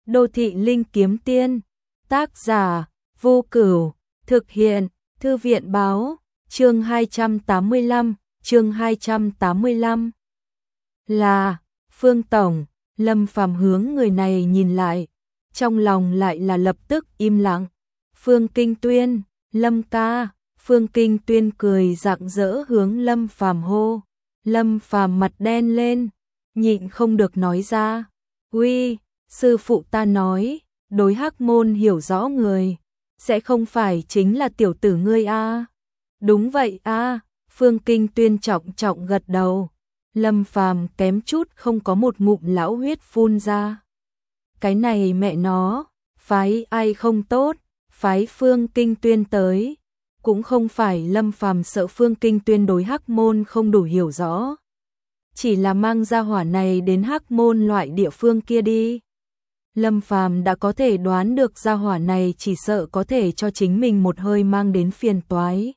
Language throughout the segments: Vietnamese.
Đô thị linh kiếm tiên, tác giả Vô Cửu, thực hiện Thư viện báo, chương 285, chương 285. Là Phương Tổng. Lâm Phàm hướng người này nhìn lại, trong lòng lại là lập tức im lặng. Phương Kinh Tuyên, Lâm ca. Phương Kinh Tuyên cười rạng rỡ hướng Lâm Phàm hô. Lâm Phàm mặt đen lên, nhịn không được nói ra. Uy, sư phụ ta nói, đối Hắc Môn hiểu rõ người, sẽ không phải chính là tiểu tử ngươi a? Đúng vậy a. Phương Kinh Tuyên trọng trọng gật đầu. Lâm Phàm kém chút không có một ngụm lão huyết phun ra. Cái này mẹ nó, phái ai không tốt, phái Phương Kinh Tuyên tới. Cũng không phải Lâm Phàm sợ Phương Kinh Tuyên đối Hắc Môn không đủ hiểu rõ, chỉ là mang gia hỏa này đến Hắc Môn loại địa phương kia đi. Lâm Phàm đã có thể đoán được gia hỏa này chỉ sợ có thể cho chính mình một hơi mang đến phiền toái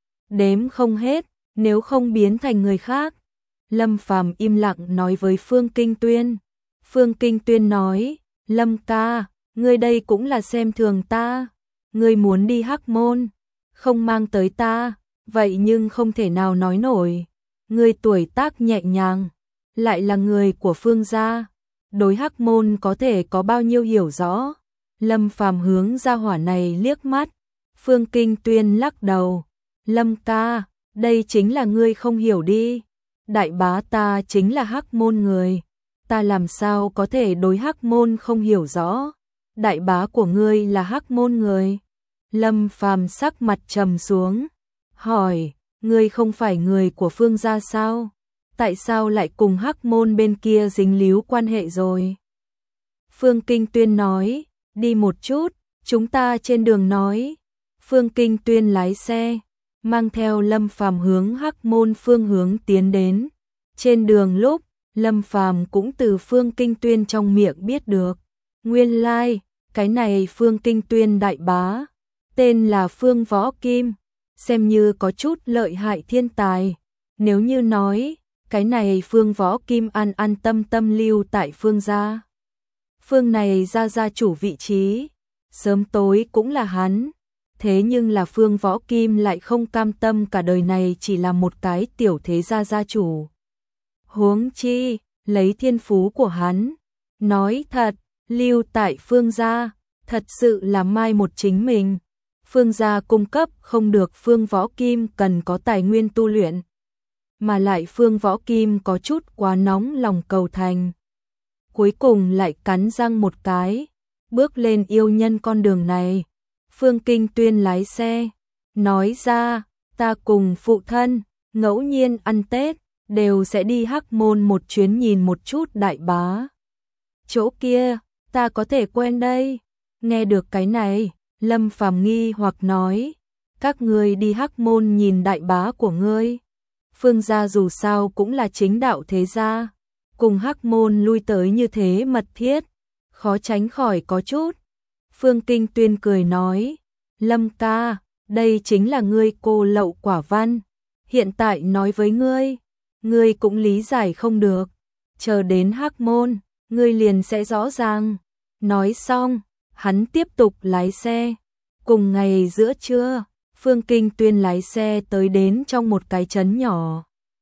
đếm không hết, nếu không biến thành người khác. Lâm Phàm im lặng nói với Phương Kinh Tuyên. Phương Kinh Tuyên nói, Lâm ca, ngươi đây cũng là xem thường ta. Ngươi muốn đi Hắc Môn, không mang tới ta, vậy nhưng không thể nào nói nổi. Ngươi tuổi tác nhẹ nhàng, lại là người của Phương gia, đối Hắc Môn có thể có bao nhiêu hiểu rõ. Lâm Phàm hướng gia hỏa này liếc mắt. Phương Kinh Tuyên lắc đầu. Lâm ca, đây chính là ngươi không hiểu đi. Đại bá ta chính là Hắc Môn người, ta làm sao có thể đối Hắc Môn không hiểu rõ. Đại bá của ngươi là Hắc Môn người. Lâm Phàm sắc mặt trầm xuống, hỏi, ngươi không phải người của Phương gia sao? Tại sao lại cùng Hắc Môn bên kia dính líu quan hệ rồi? Phương Kinh Tuyên nói, đi một chút, chúng ta trên đường nói. Phương Kinh Tuyên lái xe, mang theo Lâm Phàm hướng Hắc Môn phương hướng tiến đến. Trên đường lúc, Lâm Phàm cũng từ Phương Kinh Tuyên trong miệng biết được. Nguyên lai, cái này Phương Kinh Tuyên đại bá, tên là Phương Võ Kim, xem như có chút lợi hại thiên tài. Nếu như nói, cái này Phương Võ Kim an an tâm tâm lưu tại Phương gia. Phương này ra gia chủ vị trí, sớm tối cũng là hắn. Thế nhưng là Phương Võ Kim lại không cam tâm cả đời này chỉ là một cái tiểu thế gia gia chủ. Huống chi, lấy thiên phú của hắn, nói thật, lưu tại Phương gia, thật sự là mai một chính mình. Phương gia cung cấp không được Phương Võ Kim cần có tài nguyên tu luyện, mà lại Phương Võ Kim có chút quá nóng lòng cầu thành. Cuối cùng lại cắn răng một cái, bước lên yêu nhân con đường này. Phương Kinh Tuyên lái xe, nói ra, ta cùng phụ thân, ngẫu nhiên ăn Tết, đều sẽ đi Hắc Môn một chuyến nhìn một chút đại bá. Chỗ kia, ta có thể quen đây. Nghe được cái này, Lâm Phàm nghi hoặc nói, các ngươi đi Hắc Môn nhìn đại bá của ngươi. Phương gia dù sao cũng là chính đạo thế gia, cùng Hắc Môn lui tới như thế mật thiết, khó tránh khỏi có chút. Phương Kinh Tuyên cười nói, Lâm ca, đây chính là ngươi cô lậu quả văn. Hiện tại nói với ngươi cũng lý giải không được. Chờ đến Hắc Môn, ngươi liền sẽ rõ ràng. Nói xong, hắn tiếp tục lái xe. Cùng ngày giữa trưa, Phương Kinh Tuyên lái xe tới đến trong một cái trấn nhỏ.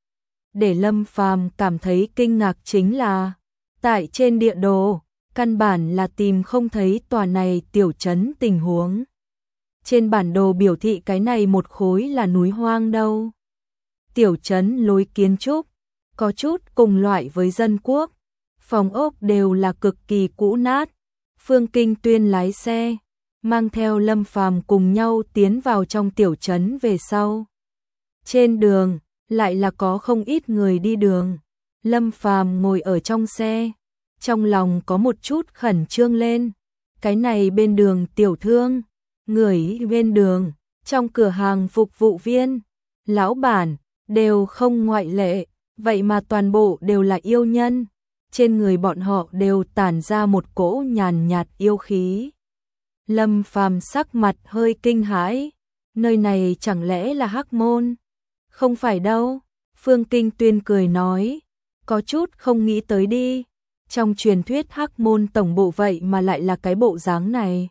Để Lâm Phàm cảm thấy kinh ngạc chính là, tại trên địa đồ, căn bản là tìm không thấy tòa này tiểu trấn tình huống. Trên bản đồ biểu thị cái này một khối là núi hoang đâu. Tiểu trấn lối kiến trúc, có chút cùng loại với dân quốc. Phòng ốc đều là cực kỳ cũ nát. Phương Kinh Tuyên lái xe, mang theo Lâm Phàm cùng nhau tiến vào trong tiểu trấn về sau. Trên đường, lại là có không ít người đi đường. Lâm Phàm ngồi ở trong xe, trong lòng có một chút khẩn trương lên. Cái này bên đường tiểu thương, người bên đường, trong cửa hàng phục vụ viên, lão bản, đều không ngoại lệ, vậy mà toàn bộ đều là yêu nhân. Trên người bọn họ đều tản ra một cỗ nhàn nhạt yêu khí. Lâm Phàm sắc mặt hơi kinh hãi, nơi này chẳng lẽ là Hắc Môn? Không phải đâu, Phương Kinh Tuyên cười nói, có chút không nghĩ tới đi. Trong truyền thuyết Hắc Môn tổng bộ vậy mà lại là cái bộ dáng này.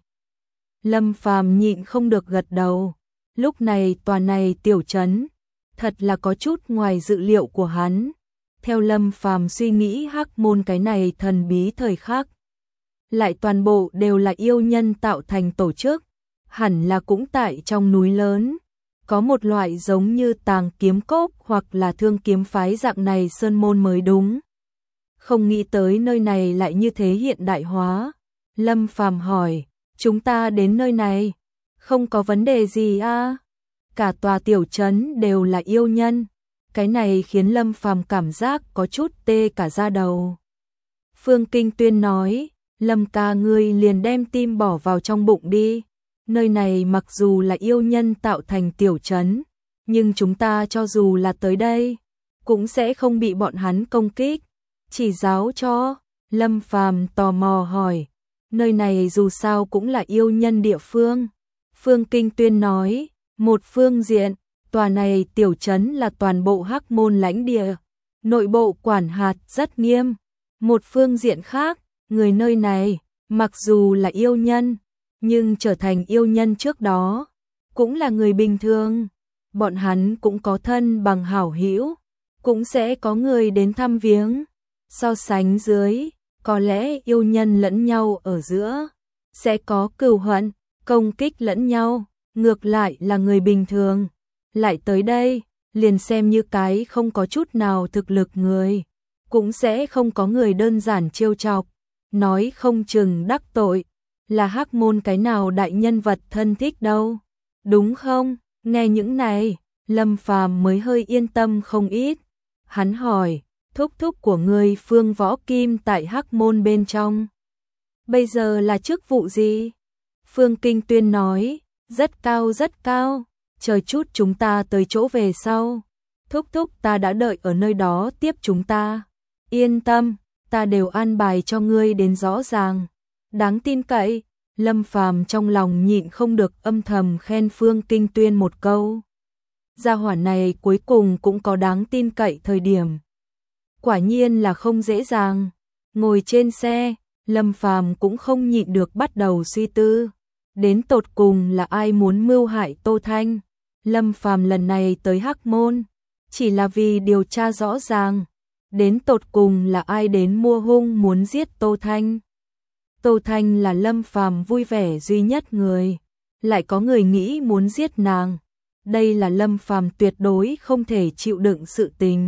Lâm Phàm nhịn không được gật đầu. Lúc này tòa này tiểu trấn thật là có chút ngoài dự liệu của hắn. Theo Lâm Phàm suy nghĩ, Hắc Môn cái này thần bí thời khắc lại toàn bộ đều là yêu nhân tạo thành tổ chức, hẳn là cũng tại trong núi lớn, có một loại giống như Tàng Kiếm Cốc hoặc là Thương Kiếm phái dạng này sơn môn mới đúng. Không nghĩ tới nơi này lại như thế hiện đại hóa. Lâm Phàm hỏi, chúng ta đến nơi này, không có vấn đề gì à? Cả tòa tiểu trấn đều là yêu nhân. Cái này khiến Lâm Phàm cảm giác có chút tê cả da đầu. Phương Kinh Tuyên nói, Lâm ca ngươi liền đem tim bỏ vào trong bụng đi. Nơi này mặc dù là yêu nhân tạo thành tiểu trấn, nhưng chúng ta cho dù là tới đây, cũng sẽ không bị bọn hắn công kích. Chỉ giáo cho. Lâm Phàm tò mò hỏi, nơi này dù sao cũng là yêu nhân địa phương. Phương Kinh Tuyên nói, một phương diện, tòa này tiểu trấn là toàn bộ Hắc Môn lãnh địa, nội bộ quản hạt rất nghiêm. Một phương diện khác, người nơi này, mặc dù là yêu nhân, nhưng trở thành yêu nhân trước đó, cũng là người bình thường. Bọn hắn cũng có thân bằng hảo hữu, cũng sẽ có người đến thăm viếng. So sánh dưới, có lẽ yêu nhân lẫn nhau ở giữa, sẽ có cừu hận, công kích lẫn nhau, ngược lại là người bình thường. Lại tới đây, liền xem như cái không có chút nào thực lực người, cũng sẽ không có người đơn giản trêu chọc, nói không chừng đắc tội, là Hắc Môn cái nào đại nhân vật thân thích đâu, đúng không? Nghe những này, Lâm Phàm mới hơi yên tâm không ít. Hắn hỏi, thúc thúc của ngươi Phương Võ Kim tại Hắc Môn bên trong, bây giờ là chức vụ gì? Phương Kinh Tuyên nói, rất cao rất cao, chờ chút chúng ta tới chỗ về sau. Thúc thúc ta đã đợi ở nơi đó tiếp chúng ta. Yên tâm, ta đều an bài cho ngươi đến rõ ràng. Đáng tin cậy. Lâm Phàm trong lòng nhịn không được âm thầm khen Phương Kinh Tuyên một câu. Gia hỏa này cuối cùng cũng có đáng tin cậy thời điểm. Quả nhiên là không dễ dàng. Ngồi trên xe, Lâm Phàm cũng không nhịn được bắt đầu suy tư. Đến tột cùng là ai muốn mưu hại Tô Thanh? Lâm Phàm lần này tới Hắc Môn, chỉ là vì điều tra rõ ràng. Đến tột cùng là ai đến mua hung muốn giết Tô Thanh? Tô Thanh là Lâm Phàm vui vẻ duy nhất người, lại có người nghĩ muốn giết nàng. Đây là Lâm Phàm tuyệt đối không thể chịu đựng sự tình.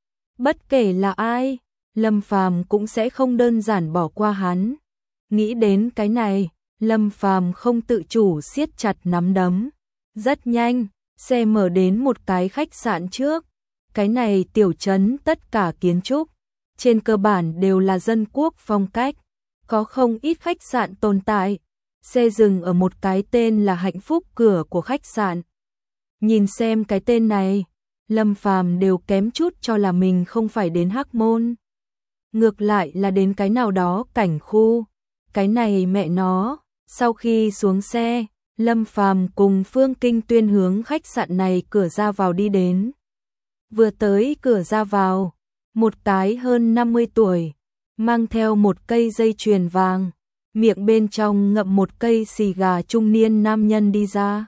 Bất kể là ai, Lâm Phàm cũng sẽ không đơn giản bỏ qua hắn. Nghĩ đến cái này, Lâm Phàm không tự chủ siết chặt nắm đấm. Rất nhanh, xe mở đến một cái khách sạn trước. Cái này tiểu trấn tất cả kiến trúc, trên cơ bản đều là dân quốc phong cách. Có không ít khách sạn tồn tại. Xe dừng ở một cái tên là Hạnh Phúc cửa của khách sạn. Nhìn xem cái tên này, Lâm Phàm đều kém chút cho là mình không phải đến Hắc Môn. Ngược lại là đến cái nào đó cảnh khu. Cái này mẹ nó. Sau khi xuống xe, Lâm Phàm cùng Phương Kinh Tuyên hướng khách sạn này cửa ra vào đi đến. Vừa tới cửa ra vào, một cái hơn 50 tuổi, mang theo một cây dây chuyền vàng, miệng bên trong ngậm một cây xì gà trung niên nam nhân đi ra.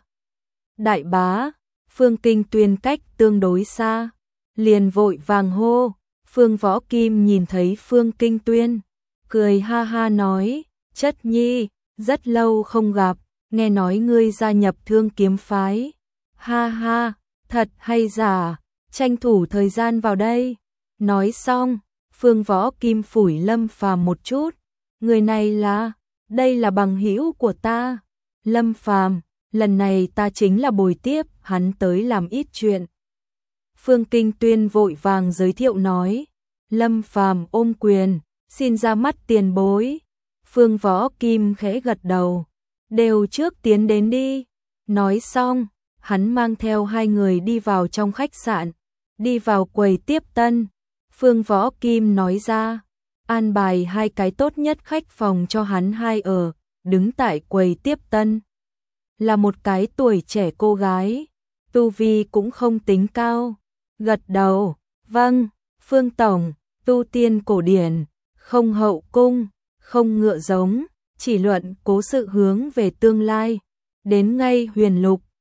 Đại bá, Phương Kinh Tuyên cách tương đối xa, liền vội vàng hô. Phương Võ Kim nhìn thấy Phương Kinh Tuyên, cười ha ha nói, chất nhi, rất lâu không gặp, nghe nói ngươi gia nhập Thương Kiếm phái. Ha ha, thật hay giả, tranh thủ thời gian vào đây. Nói xong, Phương Võ Kim phủi Lâm Phàm một chút, người này là, đây là bằng hữu của ta. Lâm Phàm, lần này ta chính là bồi tiếp hắn tới làm ít chuyện. Phương Kinh Tuyên vội vàng giới thiệu nói. Lâm Phàm ôm quyền, xin ra mắt tiền bối. Phương Võ Kim khẽ gật đầu, đều trước tiến đến đi. Nói xong, hắn mang theo hai người đi vào trong khách sạn, đi vào quầy tiếp tân. Phương Võ Kim nói ra, an bài hai cái tốt nhất khách phòng cho hắn hai ở. Đứng tại quầy tiếp tân là một cái tuổi trẻ cô gái, tu vi cũng không tính cao. Gật đầu, vâng, Phương tổng, tu tiên cổ điển, không hậu cung, không ngựa giống, chỉ luận cố sự hướng về tương lai. Đến ngay Huyền Lục,